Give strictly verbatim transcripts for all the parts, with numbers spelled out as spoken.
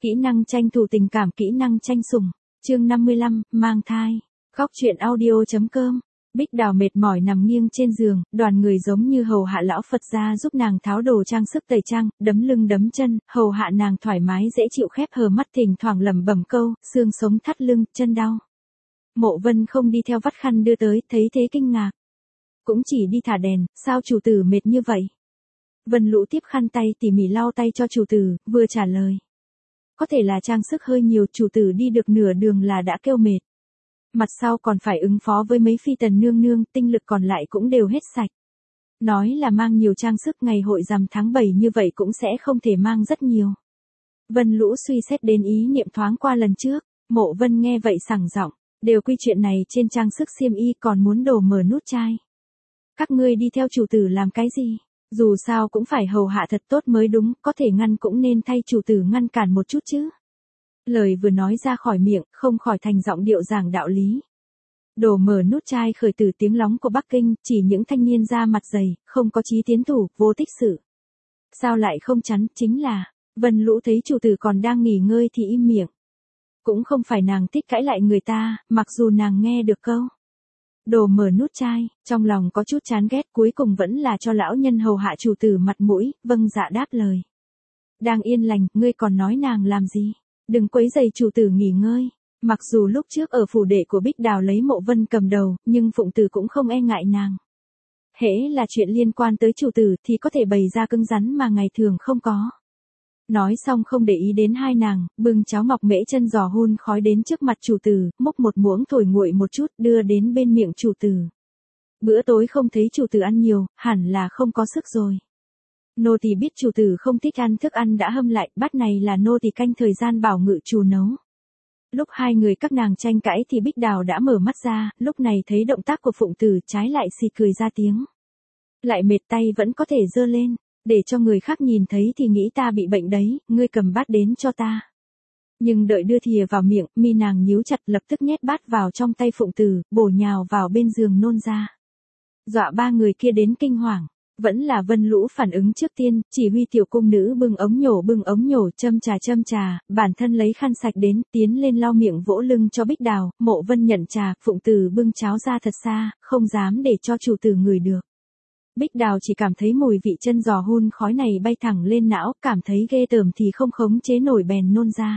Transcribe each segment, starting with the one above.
Kỹ năng tranh thủ tình cảm, kỹ năng tranh sủng. Chương năm mươi lăm, mang thai. Góc truyện audio chấm com. Bích Đào mệt mỏi nằm nghiêng trên giường, đoàn người giống như hầu hạ lão Phật gia giúp nàng tháo đồ trang sức tẩy trang, đấm lưng đấm chân, hầu hạ nàng thoải mái dễ chịu, khép hờ mắt thỉnh thoảng lẩm bẩm câu, xương sống thắt lưng, chân đau. Mộ Vân không đi theo vắt khăn đưa tới, thấy thế kinh ngạc. Cũng chỉ đi thả đèn, sao chủ tử mệt như vậy? Vân Lũ tiếp khăn tay tỉ mỉ lau tay cho chủ tử, vừa trả lời. Có thể là trang sức hơi nhiều, chủ tử đi được nửa đường là đã kêu mệt. Mặt sau còn phải ứng phó với mấy phi tần nương nương, tinh lực còn lại cũng đều hết sạch. Nói là mang nhiều trang sức, ngày hội rằm tháng bảy như vậy cũng sẽ không thể mang rất nhiều. Vân Lũ suy xét đến ý niệm thoáng qua lần trước, Mộ Vân nghe vậy sảng giọng, đều quy chuyện này trên trang sức xiêm y còn muốn đổ mở nút chai. Các ngươi đi theo chủ tử làm cái gì? Dù sao cũng phải hầu hạ thật tốt mới đúng, có thể ngăn cũng nên thay chủ tử ngăn cản một chút chứ. Lời vừa nói ra khỏi miệng, không khỏi thành giọng điệu giảng đạo lý. Đổ mở nút chai khởi từ tiếng lóng của Bắc Kinh, chỉ những thanh niên da mặt dày, không có chí tiến thủ, vô tích sự. Sao lại không chắn, chính là, Vân Lũ thấy chủ tử còn đang nghỉ ngơi thì im miệng. Cũng không phải nàng thích cãi lại người ta, mặc dù nàng nghe được câu. Đồ mở nút chai, trong lòng có chút chán ghét, cuối cùng vẫn là cho lão nhân hầu hạ chủ tử mặt mũi, vâng dạ đáp lời. Đang yên lành, ngươi còn nói nàng làm gì? Đừng quấy rầy chủ tử nghỉ ngơi. Mặc dù lúc trước ở phủ đệ của Bích Đào lấy Mộ Vân cầm đầu, nhưng Phụng Tử cũng không e ngại nàng. Hễ là chuyện liên quan tới chủ tử thì có thể bày ra cứng rắn mà ngày thường không có. Nói xong không để ý đến hai nàng, bưng cháo ngọc mễ chân giò hun khói đến trước mặt chủ tử, múc một muỗng thổi nguội một chút đưa đến bên miệng chủ tử. Bữa tối không thấy chủ tử ăn nhiều, hẳn là không có sức rồi. Nô tỳ biết chủ tử không thích ăn thức ăn đã hâm lại, bát này là nô tỳ canh thời gian bảo ngự chủ nấu. Lúc hai người các nàng tranh cãi thì Bích Đào đã mở mắt ra, lúc này thấy động tác của Phụng Tử trái lại xì cười ra tiếng. Lại mệt tay vẫn có thể giơ lên. Để cho người khác nhìn thấy thì nghĩ ta bị bệnh đấy, ngươi cầm bát đến cho ta. Nhưng đợi đưa thìa vào miệng, mi nàng nhíu chặt lập tức nhét bát vào trong tay Phụng Tử, bổ nhào vào bên giường nôn ra. Dọa ba người kia đến kinh hoàng, vẫn là Vân Lũ phản ứng trước tiên, chỉ huy tiểu cung nữ bưng ống nhổ bưng ống nhổ châm trà châm trà, bản thân lấy khăn sạch đến, tiến lên lau miệng vỗ lưng cho Bích Đào, Mộ Vân nhận trà, Phụng Tử bưng cháo ra thật xa, không dám để cho chủ tử ngửi được. Bích Đào chỉ cảm thấy mùi vị chân giò hun khói này bay thẳng lên não, cảm thấy ghê tởm thì không khống chế nổi bèn nôn ra.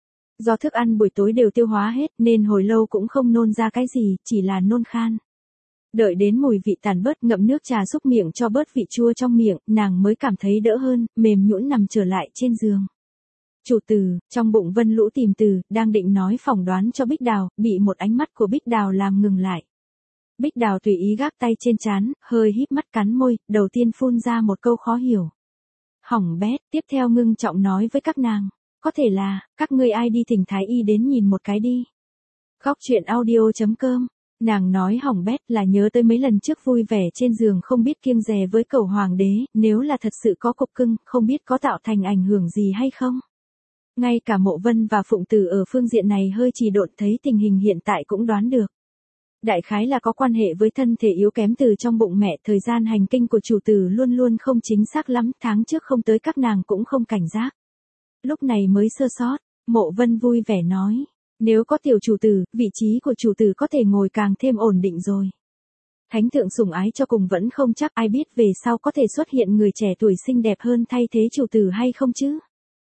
Do thức ăn buổi tối đều tiêu hóa hết nên hồi lâu cũng không nôn ra cái gì, chỉ là nôn khan. Đợi đến mùi vị tàn bớt, ngậm nước trà xúc miệng cho bớt vị chua trong miệng, nàng mới cảm thấy đỡ hơn, mềm nhũn nằm trở lại trên giường. Chủ tử, trong bụng Vân Lũ tìm từ, đang định nói phỏng đoán cho Bích Đào, bị một ánh mắt của Bích Đào làm ngừng lại. Bích Đào tùy ý gác tay trên trán, hơi híp mắt cắn môi, đầu tiên phun ra một câu khó hiểu. Hỏng bét, tiếp theo ngưng trọng nói với các nàng, có thể là, các ngươi ai đi thỉnh thái y đến nhìn một cái đi. Góc truyện audio chấm com, nàng nói hỏng bét là nhớ tới mấy lần trước vui vẻ trên giường không biết kiêng dè với cẩu hoàng đế, nếu là thật sự có cục cưng, không biết có tạo thành ảnh hưởng gì hay không. Ngay cả Mộ Vân và Phụng Tử ở phương diện này hơi trì độn thấy tình hình hiện tại cũng đoán được. Đại khái là có quan hệ với thân thể yếu kém từ trong bụng mẹ, thời gian hành kinh của chủ tử luôn luôn không chính xác lắm, tháng trước không tới các nàng cũng không cảnh giác. Lúc này mới sơ sót, Mộ Vân vui vẻ nói, nếu có tiểu chủ tử, vị trí của chủ tử có thể ngồi càng thêm ổn định rồi. Thánh thượng sủng ái cho cùng vẫn không chắc, ai biết về sau có thể xuất hiện người trẻ tuổi xinh đẹp hơn thay thế chủ tử hay không chứ.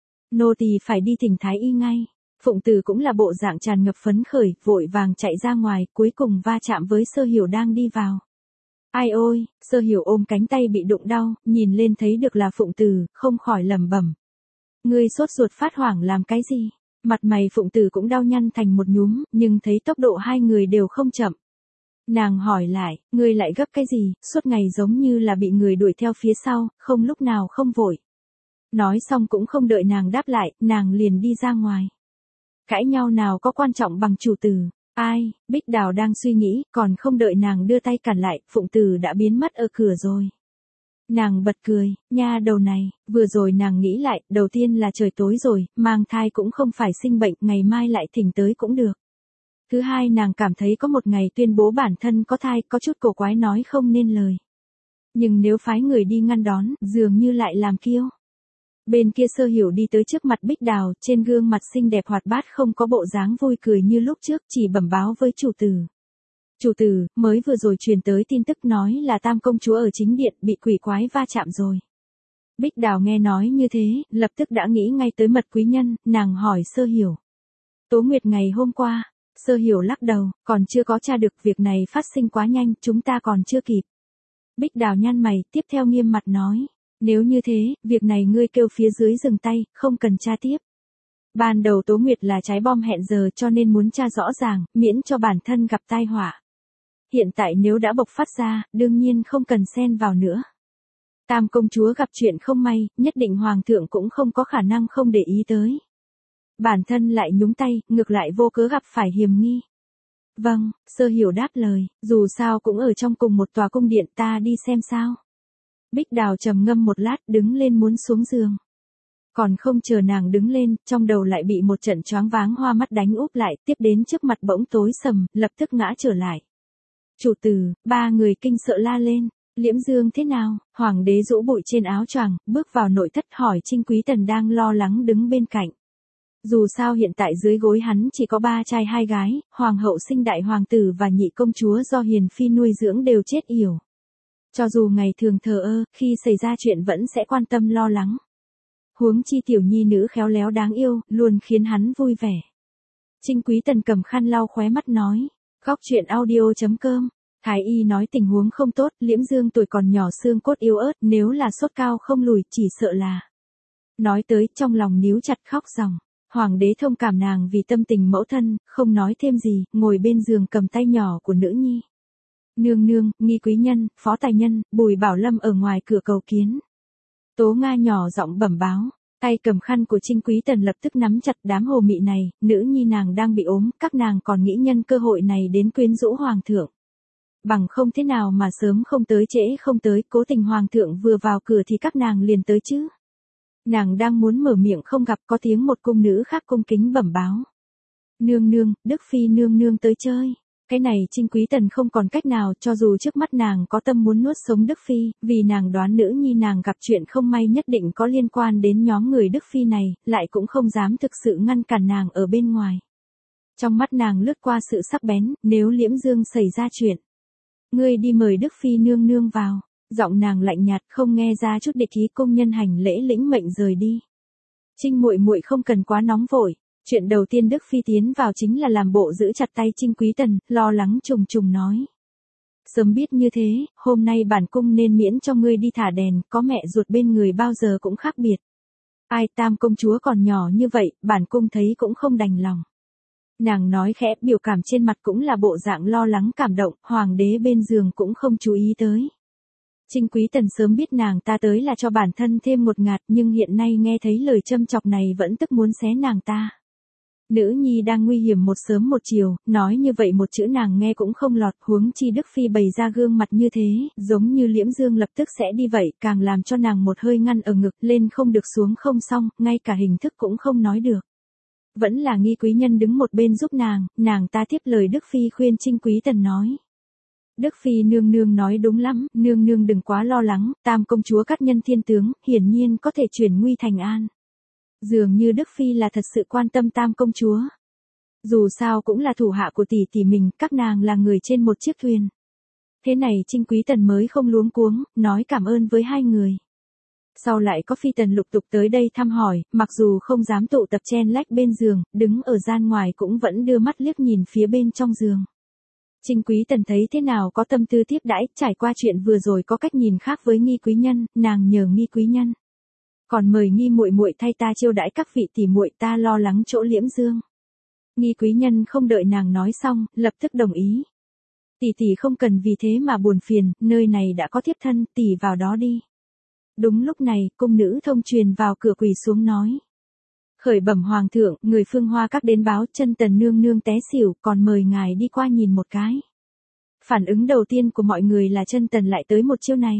Nô tỳ phải đi thỉnh thái y ngay. Phụng Tử cũng là bộ dạng tràn ngập phấn khởi, vội vàng chạy ra ngoài, cuối cùng va chạm với Sơ Hiểu đang đi vào. Ai ôi, Sơ Hiểu ôm cánh tay bị đụng đau, nhìn lên thấy được là Phụng Tử, không khỏi lẩm bẩm. Ngươi sốt ruột phát hoảng làm cái gì? Mặt mày Phụng Tử cũng đau nhăn thành một nhúm, nhưng thấy tốc độ hai người đều không chậm. Nàng hỏi lại, ngươi lại gấp cái gì, suốt ngày giống như là bị người đuổi theo phía sau, không lúc nào không vội. Nói xong cũng không đợi nàng đáp lại, nàng liền đi ra ngoài. Cãi nhau nào có quan trọng bằng chủ tử, ai, Bích Đào đang suy nghĩ, còn không đợi nàng đưa tay cản lại, Phụng Tử đã biến mất ở cửa rồi. Nàng bật cười, nha đầu này, vừa rồi nàng nghĩ lại, đầu tiên là trời tối rồi, mang thai cũng không phải sinh bệnh, ngày mai lại thỉnh tới cũng được. Thứ hai nàng cảm thấy có một ngày tuyên bố bản thân có thai, có chút cổ quái nói không nên lời. Nhưng nếu phái người đi ngăn đón, dường như lại làm kiêu. Bên kia Sơ Hiểu đi tới trước mặt Bích Đào, trên gương mặt xinh đẹp hoạt bát không có bộ dáng vui cười như lúc trước, chỉ bẩm báo với chủ tử. Chủ tử, mới vừa rồi truyền tới tin tức nói là Tam công chúa ở chính điện bị quỷ quái va chạm rồi. Bích Đào nghe nói như thế, lập tức đã nghĩ ngay tới Mật quý nhân, nàng hỏi Sơ Hiểu. Tố Nguyệt ngày hôm qua, Sơ Hiểu lắc đầu, còn chưa có tra được, việc này phát sinh quá nhanh, chúng ta còn chưa kịp. Bích Đào nhăn mày, tiếp theo nghiêm mặt nói. Nếu như thế, việc này ngươi kêu phía dưới dừng tay, không cần tra tiếp. Ban đầu Tố Nguyệt là trái bom hẹn giờ cho nên muốn tra rõ ràng, miễn cho bản thân gặp tai họa. Hiện tại nếu đã bộc phát ra, đương nhiên không cần xen vào nữa. Tam công chúa gặp chuyện không may, nhất định hoàng thượng cũng không có khả năng không để ý tới. Bản thân lại nhúng tay, ngược lại vô cớ gặp phải hiềm nghi. Vâng, Sơ Hiểu đáp lời, dù sao cũng ở trong cùng một tòa cung điện, ta đi xem sao. Bích Đào trầm ngâm một lát, đứng lên muốn xuống giường. Còn không chờ nàng đứng lên, trong đầu lại bị một trận choáng váng hoa mắt đánh úp lại, tiếp đến trước mặt bỗng tối sầm, lập tức ngã trở lại. Chủ tử, ba người kinh sợ la lên. Liễm Dương thế nào? Hoàng đế rũ bụi trên áo choàng, bước vào nội thất hỏi Trinh Quý Tần đang lo lắng đứng bên cạnh. Dù sao hiện tại dưới gối hắn chỉ có ba trai hai gái, hoàng hậu sinh đại hoàng tử và nhị công chúa do Hiền Phi nuôi dưỡng đều chết yểu. Cho dù ngày thường thờ ơ, khi xảy ra chuyện vẫn sẽ quan tâm lo lắng. Huống chi tiểu nhi nữ khéo léo đáng yêu, luôn khiến hắn vui vẻ. Trinh Quý Tần cầm khăn lau khóe mắt nói. Góc truyện audio chấm com. Thái y nói tình huống không tốt, Liễm Dương tuổi còn nhỏ xương cốt yếu ớt, nếu là sốt cao không lùi, chỉ sợ là. Nói tới, trong lòng níu chặt khóc ròng. Hoàng đế thông cảm nàng vì tâm tình mẫu thân, không nói thêm gì, ngồi bên giường cầm tay nhỏ của nữ nhi. Nương nương, Nghi quý nhân, Phó tài nhân, Bùi Bảo Lâm ở ngoài cửa cầu kiến. Tố Nga nhỏ giọng bẩm báo, tay cầm khăn của Trinh Quý Tần lập tức nắm chặt đám hồ mị này, nữ nhi nàng đang bị ốm, các nàng còn nghĩ nhân cơ hội này đến quyến rũ hoàng thượng. Bằng không thế nào mà sớm không tới trễ không tới, cố tình hoàng thượng vừa vào cửa thì các nàng liền tới chứ. Nàng đang muốn mở miệng không gặp có tiếng một cung nữ khác cung kính bẩm báo. Nương nương, Đức Phi nương nương tới chơi. Cái này Trinh Quý Tần không còn cách nào, cho dù trước mắt nàng có tâm muốn nuốt sống Đức Phi, vì nàng đoán nữ nhi nàng gặp chuyện không may nhất định có liên quan đến nhóm người Đức Phi này, lại cũng không dám thực sự ngăn cản nàng ở bên ngoài. Trong mắt nàng lướt qua sự sắc bén, nếu Liễm Dương xảy ra chuyện. Ngươi đi mời Đức Phi nương nương vào. Giọng nàng lạnh nhạt không nghe ra chút địch ý, công nhân hành lễ lĩnh mệnh rời đi. Trinh muội muội không cần quá nóng vội. Chuyện đầu tiên Đức Phi tiến vào chính là làm bộ giữ chặt tay Trinh Quý Tần, lo lắng trùng trùng nói. Sớm biết như thế, hôm nay bản cung nên miễn cho ngươi đi thả đèn, có mẹ ruột bên người bao giờ cũng khác biệt. Ai Tam công chúa còn nhỏ như vậy, bản cung thấy cũng không đành lòng. Nàng nói khẽ, biểu cảm trên mặt cũng là bộ dạng lo lắng cảm động, hoàng đế bên giường cũng không chú ý tới. Trinh Quý Tần sớm biết nàng ta tới là cho bản thân thêm một ngạt, nhưng hiện nay nghe thấy lời châm chọc này vẫn tức muốn xé nàng ta. Nữ nhi đang nguy hiểm một sớm một chiều, nói như vậy một chữ nàng nghe cũng không lọt, huống chi Đức Phi bày ra gương mặt như thế, giống như Liễm Dương lập tức sẽ đi vậy, càng làm cho nàng một hơi ngăn ở ngực, lên không được xuống không xong, ngay cả hình thức cũng không nói được. Vẫn là Nghi quý nhân đứng một bên giúp nàng, nàng ta tiếp lời Đức Phi khuyên Trinh Quý Tần nói. Đức Phi nương nương nói đúng lắm, nương nương đừng quá lo lắng, Tam công chúa cát nhân thiên tướng, hiển nhiên có thể chuyển nguy thành an. Dường như Đức Phi là thật sự quan tâm Tam công chúa. Dù sao cũng là thủ hạ của tỷ tỷ mình, các nàng là người trên một chiếc thuyền. Thế này Trinh Quý Tần mới không luống cuống, nói cảm ơn với hai người. Sau lại có phi tần lục tục tới đây thăm hỏi, mặc dù không dám tụ tập chen lách bên giường, đứng ở gian ngoài cũng vẫn đưa mắt liếc nhìn phía bên trong giường. Trinh Quý Tần thấy thế nào có tâm tư tiếp đãi, trải qua chuyện vừa rồi có cách nhìn khác với Nghi quý nhân, nàng nhờ Nghi quý nhân. Còn mời Nghi muội muội thay ta chiêu đãi các vị tỷ muội, ta lo lắng chỗ Liễm Dương. Nghi quý nhân không đợi nàng nói xong, lập tức đồng ý. Tỷ tỷ không cần vì thế mà buồn phiền, nơi này đã có thiếp thân, tỷ vào đó đi. Đúng lúc này, cung nữ thông truyền vào cửa quỳ xuống nói. Khởi bẩm hoàng thượng, người Phương Hoa các đến báo chân tần nương nương té xỉu, còn mời ngài đi qua nhìn một cái. Phản ứng đầu tiên của mọi người là chân tần lại tới một chiêu này.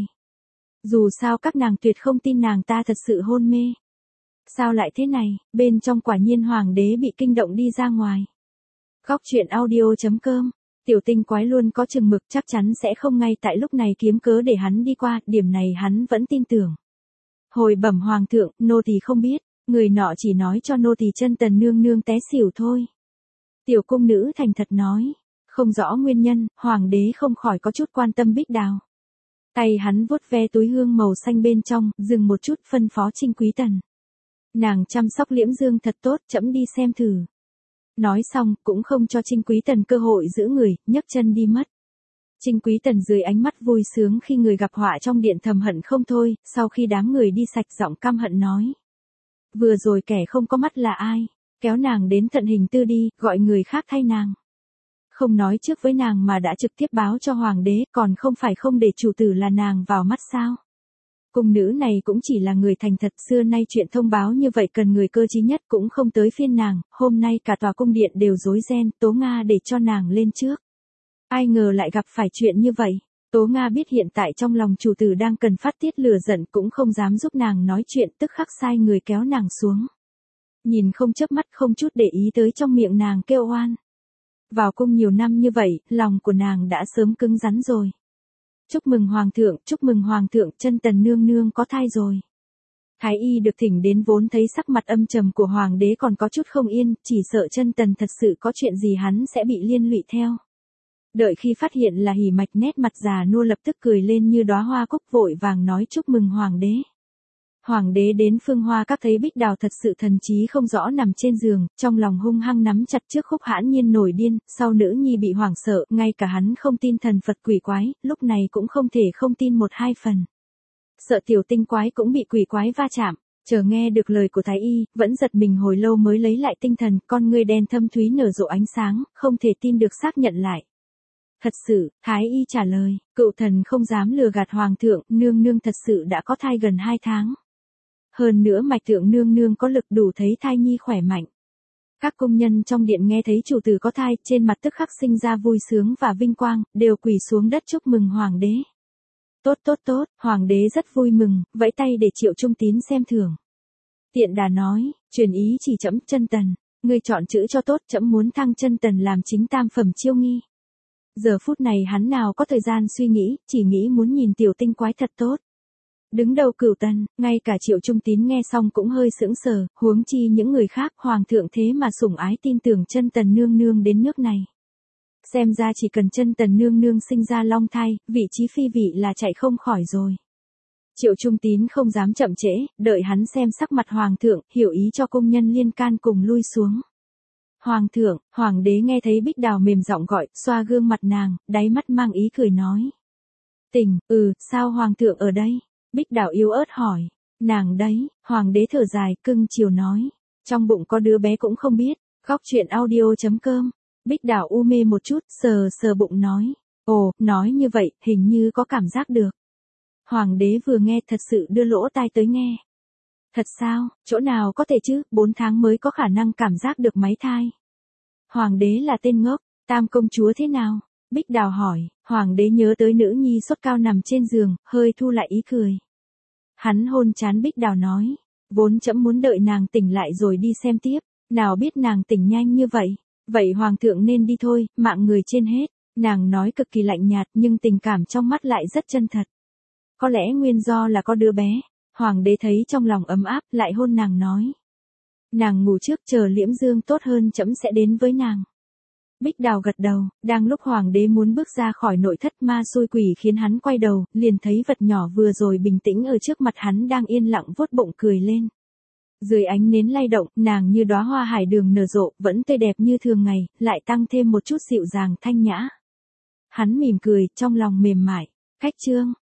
Dù sao các nàng tuyệt không tin nàng ta thật sự hôn mê. Sao lại thế này, bên trong quả nhiên hoàng đế bị kinh động đi ra ngoài. Góc truyện audio chấm com. Tiểu tinh quái luôn có chừng mực, chắc chắn sẽ không ngay tại lúc này kiếm cớ để hắn đi qua, điểm này hắn vẫn tin tưởng. Hồi bẩm hoàng thượng, nô tỳ không biết, người nọ chỉ nói cho nô tỳ chân tần nương nương té xỉu thôi. Tiểu cung nữ thành thật nói, không rõ nguyên nhân, hoàng đế không khỏi có chút quan tâm Bích Đào. Tay hắn vuốt ve túi hương màu xanh bên trong, dừng một chút phân phó Trinh Quý Tần. Nàng chăm sóc Liễm Dương thật tốt, trẫm đi xem thử. Nói xong, cũng không cho Trinh Quý Tần cơ hội giữ người, nhấc chân đi mất. Trinh Quý Tần dưới ánh mắt vui sướng khi người gặp họa trong điện thầm hận không thôi, sau khi đám người đi sạch giọng căm hận nói. Vừa rồi kẻ không có mắt là ai, kéo nàng đến Thận Hình Tư đi, gọi người khác thay nàng. Không nói trước với nàng mà đã trực tiếp báo cho hoàng đế, còn không phải không để chủ tử là nàng vào mắt sao. Cung nữ này cũng chỉ là người thành thật, xưa nay chuyện thông báo như vậy cần người cơ trí nhất, cũng không tới phiên nàng, hôm nay cả tòa cung điện đều rối ren, Tố Nga để cho nàng lên trước. Ai ngờ lại gặp phải chuyện như vậy. Tố Nga biết hiện tại trong lòng chủ tử đang cần phát tiết lửa giận, cũng không dám giúp nàng nói chuyện, tức khắc sai người kéo nàng xuống. Nhìn không chớp mắt, không chút để ý tới trong miệng nàng kêu oan. Vào cung nhiều năm như vậy, lòng của nàng đã sớm cứng rắn rồi. Chúc mừng hoàng thượng, chúc mừng hoàng thượng, chân tần nương nương có thai rồi. Thái y được thỉnh đến vốn thấy sắc mặt âm trầm của hoàng đế còn có chút không yên, chỉ sợ chân tần thật sự có chuyện gì hắn sẽ bị liên lụy theo. Đợi khi phát hiện là Hỉ Mạch, nét mặt già nua lập tức cười lên như đóa hoa cúc, vội vàng nói chúc mừng hoàng đế. Hoàng đế đến Phương Hoa Các thấy Bích Đào thật sự thần trí không rõ nằm trên giường, trong lòng hung hăng nắm chặt chiếc Khúc hãn nhiên nổi điên, sau nữ nhi bị hoảng sợ, ngay cả hắn không tin thần Phật quỷ quái, lúc này cũng không thể không tin một hai phần. Sợ tiểu tinh quái cũng bị quỷ quái va chạm, chờ nghe được lời của Thái y, vẫn giật mình hồi lâu mới lấy lại tinh thần, con ngươi đen thâm thúy nở rộ ánh sáng, không thể tin được xác nhận lại. Thật sự, Thái y trả lời, cựu thần không dám lừa gạt hoàng thượng, nương nương thật sự đã có thai gần hai tháng. Hơn nữa mạch thượng nương nương có lực đủ thấy thai nhi khỏe mạnh. Các công nhân trong điện nghe thấy chủ tử có thai, trên mặt tức khắc sinh ra vui sướng và vinh quang, đều quỳ xuống đất chúc mừng hoàng đế. Tốt tốt tốt, hoàng đế rất vui mừng, vẫy tay để Triệu Trung Tín xem thưởng. Tiện đà nói, truyền ý chỉ trẫm chân tần, ngươi chọn chữ cho tốt, trẫm muốn thăng chân tần làm chính tam phẩm chiêu nghi. Giờ phút này hắn nào có thời gian suy nghĩ, chỉ nghĩ muốn nhìn tiểu tinh quái thật tốt. Đứng đầu cửu tần, ngay cả Triệu Trung Tín nghe xong cũng hơi sững sờ, huống chi những người khác, hoàng thượng thế mà sủng ái tin tưởng chân tần nương nương đến nước này. Xem ra chỉ cần chân tần nương nương sinh ra long thai, vị trí phi vị là chạy không khỏi rồi. Triệu Trung Tín không dám chậm trễ, đợi hắn xem sắc mặt hoàng thượng, hiểu ý cho công nhân liên can cùng lui xuống. Hoàng thượng, hoàng đế nghe thấy Bích Đào mềm giọng gọi, xoa gương mặt nàng, đáy mắt mang ý cười nói. Tình, ừ, sao hoàng thượng ở đây? Bích Đào yếu ớt hỏi. Nàng đấy, hoàng đế thở dài, cưng chiều nói. Trong bụng có đứa bé cũng không biết. Góc truyện audio chấm com. Bích Đào u mê một chút, sờ sờ bụng nói. Ồ, nói như vậy, hình như có cảm giác được. Hoàng đế vừa nghe thật sự đưa lỗ tai tới nghe. Thật sao, chỗ nào có thể chứ, bốn tháng mới có khả năng cảm giác được máy thai. Hoàng đế là tên ngốc, tam công chúa thế nào? Bích Đào hỏi, hoàng đế nhớ tới nữ nhi sốt cao nằm trên giường, hơi thu lại ý cười. Hắn hôn trán Bích Đào nói, vốn trẫm muốn đợi nàng tỉnh lại rồi đi xem tiếp, nào biết nàng tỉnh nhanh như vậy, vậy hoàng thượng nên đi thôi, mạng người trên hết. Nàng nói cực kỳ lạnh nhạt nhưng tình cảm trong mắt lại rất chân thật. Có lẽ nguyên do là có đứa bé. Hoàng đế thấy trong lòng ấm áp, lại hôn nàng nói. Nàng ngủ trước, chờ Liễm Dương tốt hơn trẫm sẽ đến với nàng. Bích Đào gật đầu, đang lúc hoàng đế muốn bước ra khỏi nội thất, ma xui quỷ khiến hắn quay đầu, liền thấy vật nhỏ vừa rồi bình tĩnh ở trước mặt hắn đang yên lặng vuốt bụng cười lên. Dưới ánh nến lay động, nàng như đóa hoa hải đường nở rộ, vẫn tươi đẹp như thường ngày, lại tăng thêm một chút dịu dàng thanh nhã. Hắn mỉm cười, trong lòng mềm mại. Khách trương,